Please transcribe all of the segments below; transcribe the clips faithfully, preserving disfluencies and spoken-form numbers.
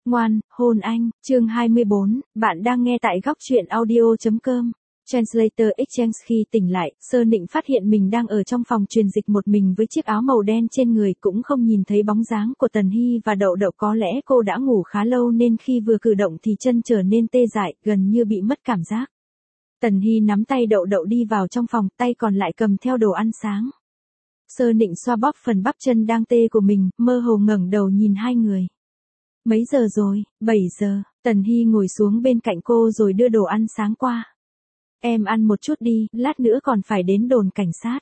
Ngoan, hôn anh, chương hai mươi bốn, bạn đang nghe tại góc truyện audio.com. Translator Exchange. Khi tỉnh lại, Sơ Nịnh phát hiện mình đang ở trong phòng truyền dịch một mình với chiếc áo màu đen trên người, cũng không nhìn thấy bóng dáng của Tần Hy và Đậu Đậu. Có lẽ cô đã ngủ khá lâu nên khi vừa cử động thì chân trở nên tê dại, gần như bị mất cảm giác. Tần Hy nắm tay Đậu Đậu đi vào trong phòng, tay còn lại cầm theo đồ ăn sáng. Sơ Nịnh xoa bóp phần bắp chân đang tê của mình, mơ hồ ngẩng đầu nhìn hai người. Mấy giờ rồi? bảy giờ. Tần Hy ngồi xuống bên cạnh cô rồi đưa đồ ăn sáng qua. Em ăn một chút đi, lát nữa còn phải đến đồn cảnh sát.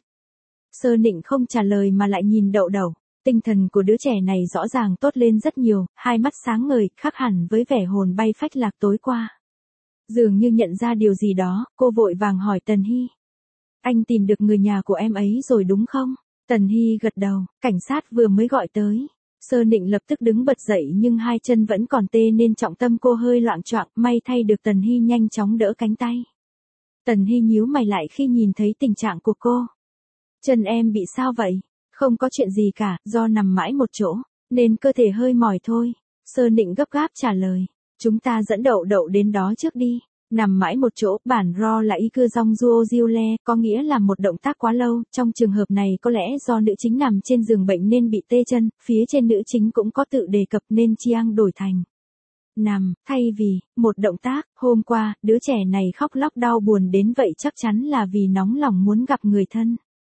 Sơ Nịnh không trả lời mà lại nhìn Đậu Đậu. Tinh thần của đứa trẻ này rõ ràng tốt lên rất nhiều, hai mắt sáng ngời, khác hẳn với vẻ hồn bay phách lạc tối qua. Dường như nhận ra điều gì đó, cô vội vàng hỏi Tần Hy. Anh tìm được người nhà của em ấy rồi đúng không? Tần Hy gật đầu, cảnh sát vừa mới gọi tới. Sơ Nịnh lập tức đứng bật dậy nhưng hai chân vẫn còn tê nên trọng tâm cô hơi loạng choạng, may thay được Tần Hy nhanh chóng đỡ cánh tay. Tần Hy nhíu mày lại khi nhìn thấy tình trạng của cô. Chân em bị sao vậy? Không có chuyện gì cả, do nằm mãi một chỗ, nên cơ thể hơi mỏi thôi. Sơ Nịnh gấp gáp trả lời. Chúng ta dẫn Đậu Đậu đến đó trước đi. Nằm mãi một chỗ, bản ro là y cư dong duo diêu le, có nghĩa là một động tác quá lâu. Trong trường hợp này có lẽ do nữ chính nằm trên giường bệnh nên bị tê chân, phía trên nữ chính cũng có tự đề cập nên Chiang đổi thành nằm, thay vì một động tác. Hôm qua, đứa trẻ này khóc lóc đau buồn đến vậy chắc chắn là vì nóng lòng muốn gặp người thân.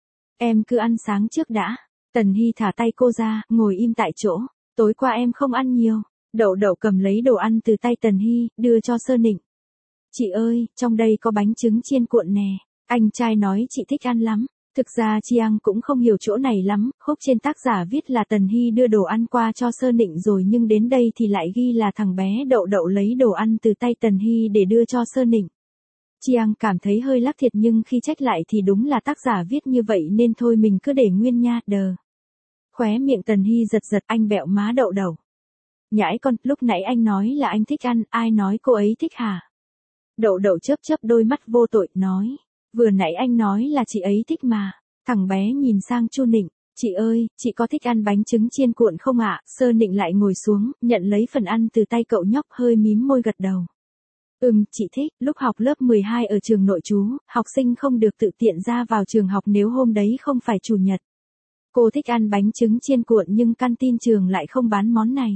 Em cứ ăn sáng trước đã. Tần Hy thả tay cô ra, ngồi im tại chỗ. Tối qua em không ăn nhiều. Đậu Đậu cầm lấy đồ ăn từ tay Tần Hy, đưa cho Sơ Nịnh. Chị ơi, trong đây có bánh trứng chiên cuộn nè. Anh trai nói chị thích ăn lắm. Thực ra Chiang cũng không hiểu chỗ này lắm, khúc trên tác giả viết là Tần Hy đưa đồ ăn qua cho Sơ Nịnh rồi nhưng đến đây thì lại ghi là thằng bé Đậu Đậu lấy đồ ăn từ tay Tần Hy để đưa cho Sơ Nịnh. Chiang cảm thấy hơi lắc thiệt nhưng khi trách lại thì đúng là tác giả viết như vậy nên thôi mình cứ để nguyên nha, đờ. Khóe miệng Tần Hy giật giật, anh bẹo má Đậu Đậu. Nhãi con, lúc nãy anh nói là anh thích ăn, ai nói cô ấy thích hả? Đậu Đậu chớp chớp đôi mắt vô tội, nói. Vừa nãy anh nói là chị ấy thích mà. Thằng bé nhìn sang Chu Nịnh. Chị ơi, chị có thích ăn bánh trứng chiên cuộn không ạ? Sơ Nịnh lại ngồi xuống, nhận lấy phần ăn từ tay cậu nhóc, hơi mím môi gật đầu. Ừm, chị thích. Lúc học lớp mười hai ở trường nội trú, học sinh không được tự tiện ra vào trường học nếu hôm đấy không phải chủ nhật. Cô thích ăn bánh trứng chiên cuộn nhưng canteen trường lại không bán món này.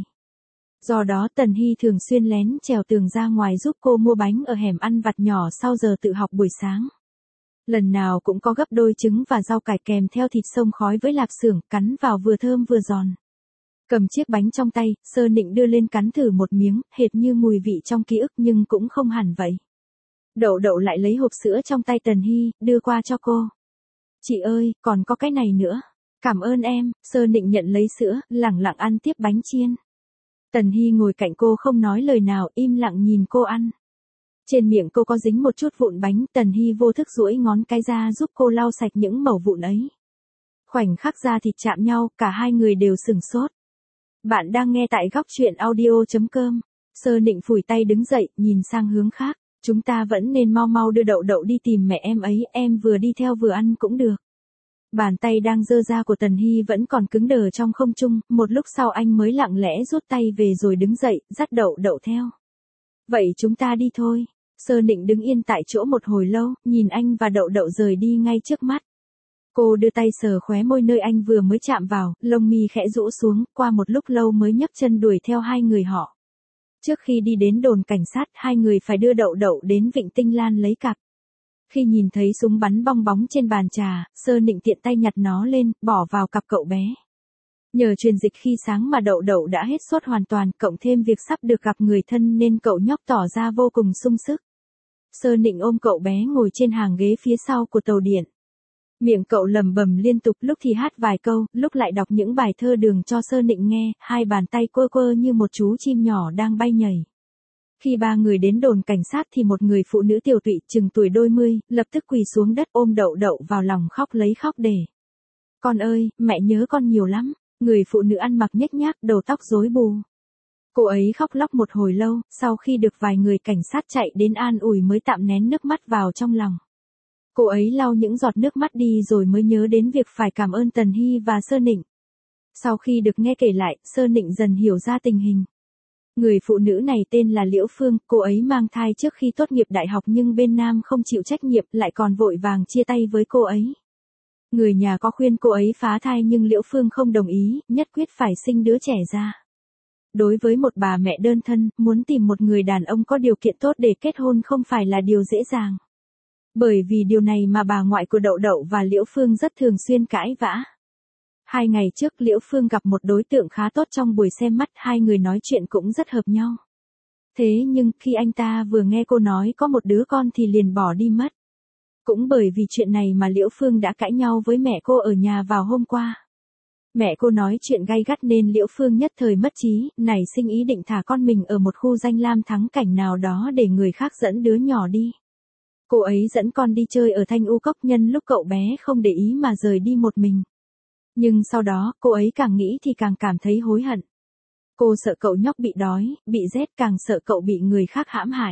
Do đó Tần Hy thường xuyên lén trèo tường ra ngoài giúp cô mua bánh ở hẻm ăn vặt nhỏ sau giờ tự học buổi sáng. Lần nào cũng có gấp đôi trứng và rau cải kèm theo thịt xông khói với lạp xưởng, cắn vào vừa thơm vừa giòn. Cầm chiếc bánh trong tay, Sơ Nịnh đưa lên cắn thử một miếng, hệt như mùi vị trong ký ức nhưng cũng không hẳn vậy. Đậu Đậu lại lấy hộp sữa trong tay Tần Hy, đưa qua cho cô. Chị ơi, còn có cái này nữa. Cảm ơn em. Sơ Nịnh nhận lấy sữa, lẳng lặng ăn tiếp bánh chiên. Tần Hy ngồi cạnh cô không nói lời nào, im lặng nhìn cô ăn. Trên miệng cô có dính một chút vụn bánh, Tần Hy vô thức duỗi ngón cái ra giúp cô lau sạch những mẩu vụn ấy. Khoảnh khắc da thịt chạm nhau, cả hai người đều sửng sốt. Bạn đang nghe tại góc truyện audio.com. Sơ Nịnh phủi tay đứng dậy, nhìn sang hướng khác. Chúng ta vẫn nên mau mau đưa Đậu Đậu đi tìm mẹ em ấy, em vừa đi theo vừa ăn cũng được. Bàn tay đang giơ ra của Tần Hy vẫn còn cứng đờ trong không trung, một lúc sau anh mới lặng lẽ rút tay về rồi đứng dậy, dắt Đậu Đậu theo. Vậy chúng ta đi thôi. Sơ Nịnh đứng yên tại chỗ một hồi lâu, nhìn anh và Đậu Đậu rời đi ngay trước mắt. Cô đưa tay sờ khóe môi nơi anh vừa mới chạm vào, lông mi khẽ rũ xuống, qua một lúc lâu mới nhấc chân đuổi theo hai người họ. Trước khi đi đến đồn cảnh sát, hai người phải đưa Đậu Đậu đến Vịnh Tinh Lan lấy cặp. Khi nhìn thấy súng bắn bong bóng trên bàn trà, Sơ Nịnh tiện tay nhặt nó lên, bỏ vào cặp cậu bé. Nhờ truyền dịch khi sáng mà Đậu Đậu đã hết sốt hoàn toàn, cộng thêm việc sắp được gặp người thân nên cậu nhóc tỏ ra vô cùng sung sức. Sơ Nịnh ôm cậu bé ngồi trên hàng ghế phía sau của tàu điện. Miệng cậu lẩm bẩm liên tục, lúc thì hát vài câu, lúc lại đọc những bài thơ đường cho Sơ Nịnh nghe, hai bàn tay quơ quơ như một chú chim nhỏ đang bay nhảy. Khi ba người đến đồn cảnh sát thì một người phụ nữ tiều tụy chừng tuổi đôi mươi, lập tức quỳ xuống đất ôm Đậu Đậu vào lòng khóc lấy khóc để. Con ơi, mẹ nhớ con nhiều lắm. Người phụ nữ ăn mặc nhếch nhác, đầu tóc rối bù. Cô ấy khóc lóc một hồi lâu, sau khi được vài người cảnh sát chạy đến an ủi mới tạm nén nước mắt vào trong lòng. Cô ấy lau những giọt nước mắt đi rồi mới nhớ đến việc phải cảm ơn Tần Hy và Sơ Nịnh. Sau khi được nghe kể lại, Sơ Nịnh dần hiểu ra tình hình. Người phụ nữ này tên là Liễu Phương, cô ấy mang thai trước khi tốt nghiệp đại học nhưng bên Nam không chịu trách nhiệm lại còn vội vàng chia tay với cô ấy. Người nhà có khuyên cô ấy phá thai nhưng Liễu Phương không đồng ý, nhất quyết phải sinh đứa trẻ ra. Đối với một bà mẹ đơn thân, muốn tìm một người đàn ông có điều kiện tốt để kết hôn không phải là điều dễ dàng. Bởi vì điều này mà bà ngoại của Đậu Đậu và Liễu Phương rất thường xuyên cãi vã. Hai ngày trước Liễu Phương gặp một đối tượng khá tốt trong buổi xem mắt, hai người nói chuyện cũng rất hợp nhau. Thế nhưng khi anh ta vừa nghe cô nói có một đứa con thì liền bỏ đi mất. Cũng bởi vì chuyện này mà Liễu Phương đã cãi nhau với mẹ cô ở nhà vào hôm qua. Mẹ cô nói chuyện gay gắt nên Liễu Phương nhất thời mất trí, nảy sinh ý định thả con mình ở một khu danh lam thắng cảnh nào đó để người khác dẫn đứa nhỏ đi. Cô ấy dẫn con đi chơi ở Thanh U Cốc nhân lúc cậu bé không để ý mà rời đi một mình. Nhưng sau đó, cô ấy càng nghĩ thì càng cảm thấy hối hận. Cô sợ cậu nhóc bị đói, bị rét, càng sợ cậu bị người khác hãm hại.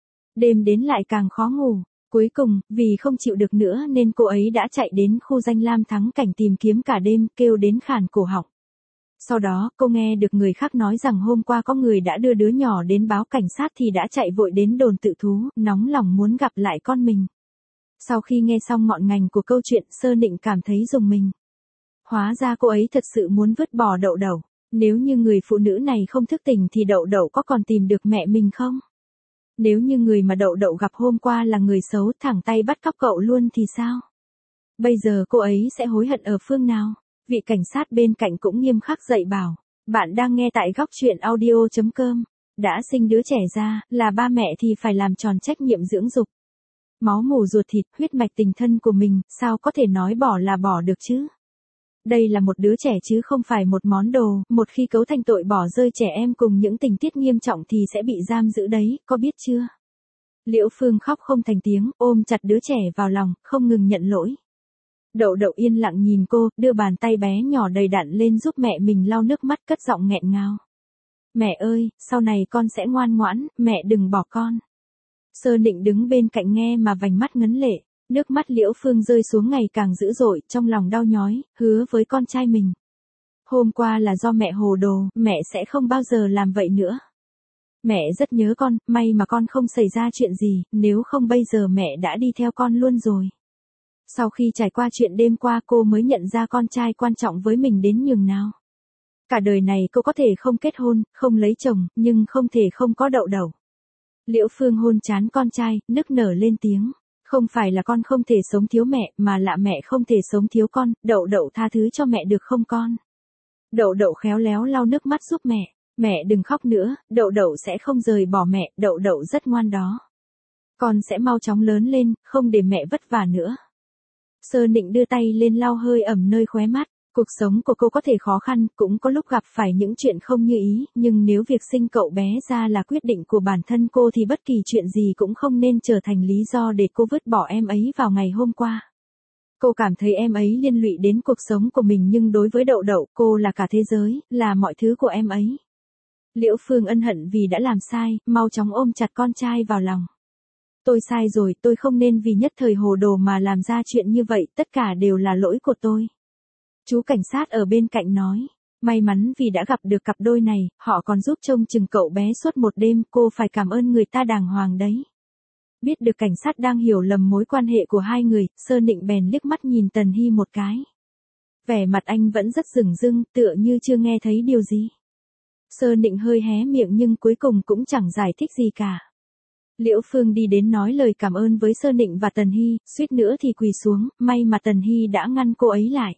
Đêm đến lại càng khó ngủ. Cuối cùng, vì không chịu được nữa nên cô ấy đã chạy đến khu danh lam thắng cảnh tìm kiếm cả đêm, kêu đến khản cổ họng. Sau đó, cô nghe được người khác nói rằng hôm qua có người đã đưa đứa nhỏ đến báo cảnh sát thì đã chạy vội đến đồn tự thú, nóng lòng muốn gặp lại con mình. Sau khi nghe xong ngọn ngành của câu chuyện, Sơ Nịnh cảm thấy rùng mình. Hóa ra cô ấy thật sự muốn vứt bỏ Đậu Đậu. Nếu như người phụ nữ này không thức tỉnh thì Đậu Đậu có còn tìm được mẹ mình không? Nếu như người mà Đậu Đậu gặp hôm qua là người xấu, thẳng tay bắt cóc cậu luôn thì sao? Bây giờ cô ấy sẽ hối hận ở phương nào? Vị cảnh sát bên cạnh cũng nghiêm khắc dạy bảo. Bạn đang nghe tại góc truyện audio chấm com. Đã sinh đứa trẻ ra, là ba mẹ thì phải làm tròn trách nhiệm dưỡng dục. Máu mủ ruột thịt, huyết mạch tình thân của mình, sao có thể nói bỏ là bỏ được chứ? Đây là một đứa trẻ chứ không phải một món đồ, một khi cấu thành tội bỏ rơi trẻ em cùng những tình tiết nghiêm trọng thì sẽ bị giam giữ đấy, có biết chưa? Liễu Phương khóc không thành tiếng, ôm chặt đứa trẻ vào lòng, không ngừng nhận lỗi. Đậu Đậu yên lặng nhìn cô, đưa bàn tay bé nhỏ đầy đặn lên giúp mẹ mình lau nước mắt, cất giọng nghẹn ngào. Mẹ ơi, sau này con sẽ ngoan ngoãn, mẹ đừng bỏ con. Sơ Nịnh đứng bên cạnh nghe mà vành mắt ngấn lệ. Nước mắt Liễu Phương rơi xuống ngày càng dữ dội, trong lòng đau nhói, hứa với con trai mình. Hôm qua là do mẹ hồ đồ, mẹ sẽ không bao giờ làm vậy nữa. Mẹ rất nhớ con, may mà con không xảy ra chuyện gì, nếu không bây giờ mẹ đã đi theo con luôn rồi. Sau khi trải qua chuyện đêm qua cô mới nhận ra con trai quan trọng với mình đến nhường nào. Cả đời này cô có thể không kết hôn, không lấy chồng, nhưng không thể không có Đậu Đậu. Liễu Phương hôn trán con trai, nức nở lên tiếng. Không phải là con không thể sống thiếu mẹ, mà là mẹ không thể sống thiếu con, Đậu Đậu tha thứ cho mẹ được không con? Đậu Đậu khéo léo lau nước mắt giúp mẹ, mẹ đừng khóc nữa, Đậu Đậu sẽ không rời bỏ mẹ, Đậu Đậu rất ngoan đó. Con sẽ mau chóng lớn lên, không để mẹ vất vả nữa. Sơ Nịnh đưa tay lên lau hơi ẩm nơi khóe mắt. Cuộc sống của cô có thể khó khăn, cũng có lúc gặp phải những chuyện không như ý, nhưng nếu việc sinh cậu bé ra là quyết định của bản thân cô thì bất kỳ chuyện gì cũng không nên trở thành lý do để cô vứt bỏ em ấy vào ngày hôm qua. Cô cảm thấy em ấy liên lụy đến cuộc sống của mình nhưng đối với Đậu Đậu, cô là cả thế giới, là mọi thứ của em ấy. Liễu Phương ân hận vì đã làm sai, mau chóng ôm chặt con trai vào lòng. Tôi sai rồi, tôi không nên vì nhất thời hồ đồ mà làm ra chuyện như vậy, tất cả đều là lỗi của tôi. Chú cảnh sát ở bên cạnh nói, may mắn vì đã gặp được cặp đôi này, họ còn giúp trông chừng cậu bé suốt một đêm, cô phải cảm ơn người ta đàng hoàng đấy. Biết được cảnh sát đang hiểu lầm mối quan hệ của hai người, Sơ Nịnh bèn liếc mắt nhìn Tần Hy một cái. Vẻ mặt anh vẫn rất dửng dưng, tựa như chưa nghe thấy điều gì. Sơ Nịnh hơi hé miệng nhưng cuối cùng cũng chẳng giải thích gì cả. Liễu Phương đi đến nói lời cảm ơn với Sơ Nịnh và Tần Hy, suýt nữa thì quỳ xuống, may mà Tần Hy đã ngăn cô ấy lại.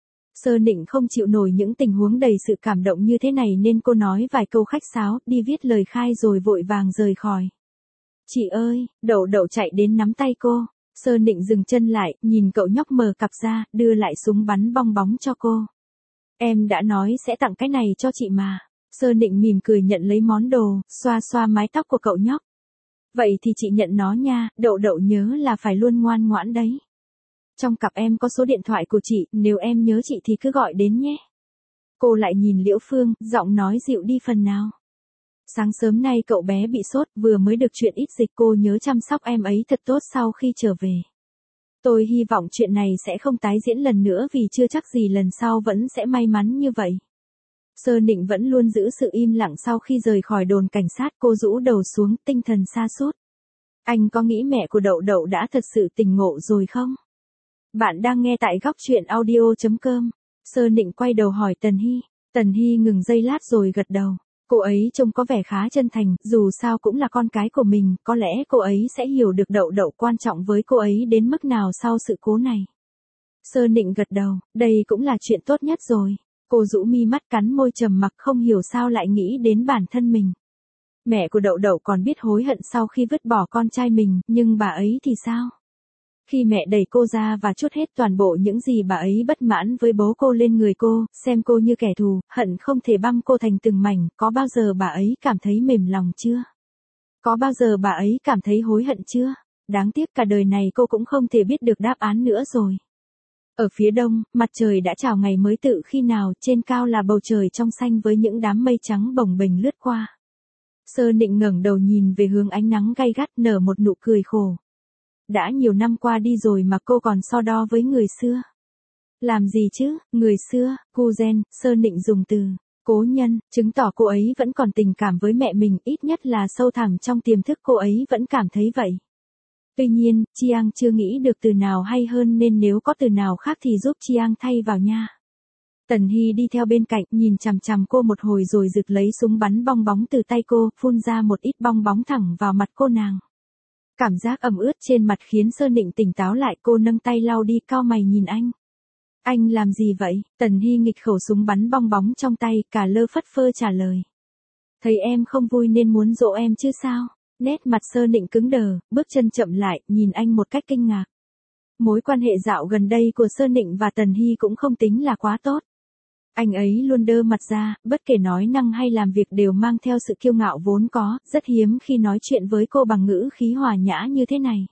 Sơ Nịnh không chịu nổi những tình huống đầy sự cảm động như thế này nên cô nói vài câu khách sáo, đi viết lời khai rồi vội vàng rời khỏi. Chị ơi, Đậu Đậu chạy đến nắm tay cô. Sơ Nịnh dừng chân lại, nhìn cậu nhóc mở cặp ra, đưa lại súng bắn bong bóng cho cô. Em đã nói sẽ tặng cái này cho chị mà. Sơ Nịnh mỉm cười nhận lấy món đồ, xoa xoa mái tóc của cậu nhóc. Vậy thì chị nhận nó nha, Đậu Đậu nhớ là phải luôn ngoan ngoãn đấy. Trong cặp em có số điện thoại của chị, nếu em nhớ chị thì cứ gọi đến nhé. Cô lại nhìn Liễu Phương, giọng nói dịu đi phần nào. Sáng sớm nay cậu bé bị sốt, vừa mới được chuyện ít dịch, cô nhớ chăm sóc em ấy thật tốt sau khi trở về. Tôi hy vọng chuyện này sẽ không tái diễn lần nữa vì chưa chắc gì lần sau vẫn sẽ may mắn như vậy. Sơ Nịnh vẫn luôn giữ sự im lặng sau khi rời khỏi đồn cảnh sát, cô rũ đầu xuống, tinh thần sa sút. Anh có nghĩ mẹ của Đậu Đậu đã thật sự tỉnh ngộ rồi không? Bạn đang nghe tại góc truyện audio chấm com. Sơ Nịnh quay đầu hỏi Tần Hy. Tần Hy ngừng giây lát rồi gật đầu. Cô ấy trông có vẻ khá chân thành, dù sao cũng là con cái của mình, có lẽ cô ấy sẽ hiểu được Đậu Đậu quan trọng với cô ấy đến mức nào sau sự cố này. Sơ Nịnh gật đầu, đây cũng là chuyện tốt nhất rồi. Cô rũ mi mắt cắn môi trầm mặc, không hiểu sao lại nghĩ đến bản thân mình. Mẹ của Đậu Đậu còn biết hối hận sau khi vứt bỏ con trai mình, nhưng bà ấy thì sao? Khi mẹ đẩy cô ra và trút hết toàn bộ những gì bà ấy bất mãn với bố cô lên người cô, xem cô như kẻ thù, hận không thể băm cô thành từng mảnh, có bao giờ bà ấy cảm thấy mềm lòng chưa? Có bao giờ bà ấy cảm thấy hối hận chưa? Đáng tiếc cả đời này cô cũng không thể biết được đáp án nữa rồi. Ở phía đông, mặt trời đã chào ngày mới tự khi nào, trên cao là bầu trời trong xanh với những đám mây trắng bồng bềnh lướt qua. Sơ Nịnh ngẩng đầu nhìn về hướng ánh nắng gay gắt, nở một nụ cười khổ. Đã nhiều năm qua đi rồi mà cô còn so đo với người xưa. Làm gì chứ, người xưa, cousin, Sơ Nịnh dùng từ cố nhân, chứng tỏ cô ấy vẫn còn tình cảm với mẹ mình, ít nhất là sâu thẳm trong tiềm thức cô ấy vẫn cảm thấy vậy. Tuy nhiên, Chiang chưa nghĩ được từ nào hay hơn nên nếu có từ nào khác thì giúp Chiang thay vào nha. Tần Hy đi theo bên cạnh, nhìn chằm chằm cô một hồi rồi rực lấy súng bắn bong bóng từ tay cô, phun ra một ít bong bóng thẳng vào mặt cô nàng. Cảm giác ẩm ướt trên mặt khiến Sơ Nịnh tỉnh táo lại, cô nâng tay lau đi, cau mày nhìn anh. Anh làm gì vậy? Tần Hy nghịch khẩu súng bắn bong bóng trong tay, cả lơ phất phơ trả lời. Thấy em không vui nên muốn dỗ em chứ sao? Nét mặt Sơ Nịnh cứng đờ, bước chân chậm lại, nhìn anh một cách kinh ngạc. Mối quan hệ dạo gần đây của Sơ Nịnh và Tần Hy cũng không tính là quá tốt. Anh ấy luôn đơ mặt ra, bất kể nói năng hay làm việc đều mang theo sự kiêu ngạo vốn có, rất hiếm khi nói chuyện với cô bằng ngữ khí hòa nhã như thế này.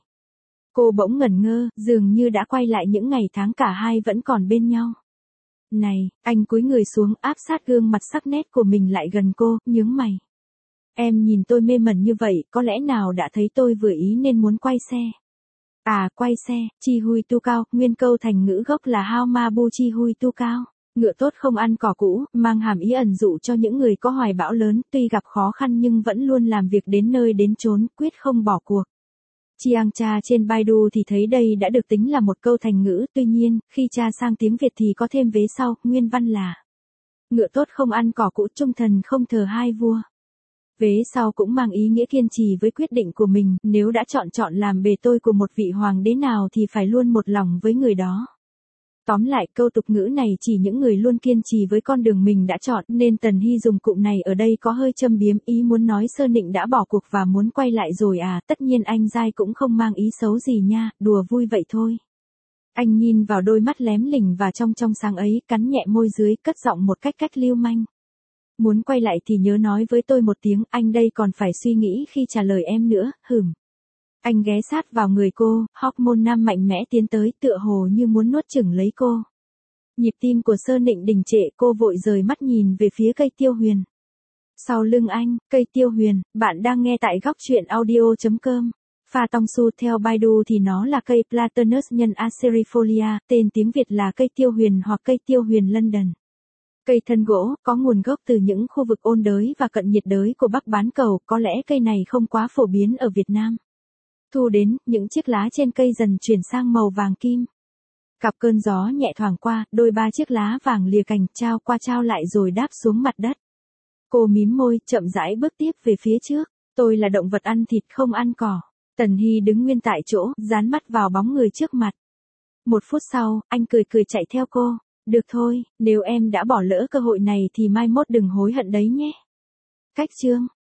Cô bỗng ngẩn ngơ, dường như đã quay lại những ngày tháng cả hai vẫn còn bên nhau. Này, anh cúi người xuống, áp sát gương mặt sắc nét của mình lại gần cô, nhướng mày. Em nhìn tôi mê mẩn như vậy, có lẽ nào đã thấy tôi vừa ý nên muốn quay xe. À, quay xe, chi hui tu cao, nguyên câu thành ngữ gốc là hao ma bu chi hui tu cao. Ngựa tốt không ăn cỏ cũ, mang hàm ý ẩn dụ cho những người có hoài bão lớn, tuy gặp khó khăn nhưng vẫn luôn làm việc đến nơi đến chốn, quyết không bỏ cuộc. Chiang tra trên Baidu thì thấy đây đã được tính là một câu thành ngữ, tuy nhiên, khi tra sang tiếng Việt thì có thêm vế sau, nguyên văn là ngựa tốt không ăn cỏ cũ, trung thần không thờ hai vua. Vế sau cũng mang ý nghĩa kiên trì với quyết định của mình, nếu đã chọn chọn làm bề tôi của một vị hoàng đế nào thì phải luôn một lòng với người đó. Tóm lại, câu tục ngữ này chỉ những người luôn kiên trì với con đường mình đã chọn, nên Tần Hy dùng cụm này ở đây có hơi châm biếm, ý muốn nói Sơ Nịnh đã bỏ cuộc và muốn quay lại rồi à, tất nhiên anh dai cũng không mang ý xấu gì nha, đùa vui vậy thôi. Anh nhìn vào đôi mắt lém lỉnh và trong trong sáng ấy, cắn nhẹ môi dưới, cất giọng một cách cách lưu manh. Muốn quay lại thì nhớ nói với tôi một tiếng, anh đây còn phải suy nghĩ khi trả lời em nữa, hửm. Anh ghé sát vào người cô, hormone nam mạnh mẽ tiến tới, tựa hồ như muốn nuốt chửng lấy cô. Nhịp tim của Sơ Nịnh đình trệ, cô vội rời mắt nhìn về phía cây tiêu huyền. Sau lưng anh, cây tiêu huyền, bạn đang nghe tại góc truyện audio chấm com. Pha tong su theo Baidu thì nó là cây Platanus nhân acerifolia, tên tiếng Việt là cây tiêu huyền hoặc cây tiêu huyền London. Cây thân gỗ, có nguồn gốc từ những khu vực ôn đới và cận nhiệt đới của Bắc bán cầu, có lẽ cây này không quá phổ biến ở Việt Nam. Thu đến, những chiếc lá trên cây dần chuyển sang màu vàng kim. Cặp cơn gió nhẹ thoảng qua, đôi ba chiếc lá vàng lìa cành, trao qua trao lại rồi đáp xuống mặt đất. Cô mím môi, chậm rãi bước tiếp về phía trước. Tôi là động vật ăn thịt không ăn cỏ. Tần Hy đứng nguyên tại chỗ, dán mắt vào bóng người trước mặt. Một phút sau, anh cười cười chạy theo cô. Được thôi, nếu em đã bỏ lỡ cơ hội này thì mai mốt đừng hối hận đấy nhé. Cách chương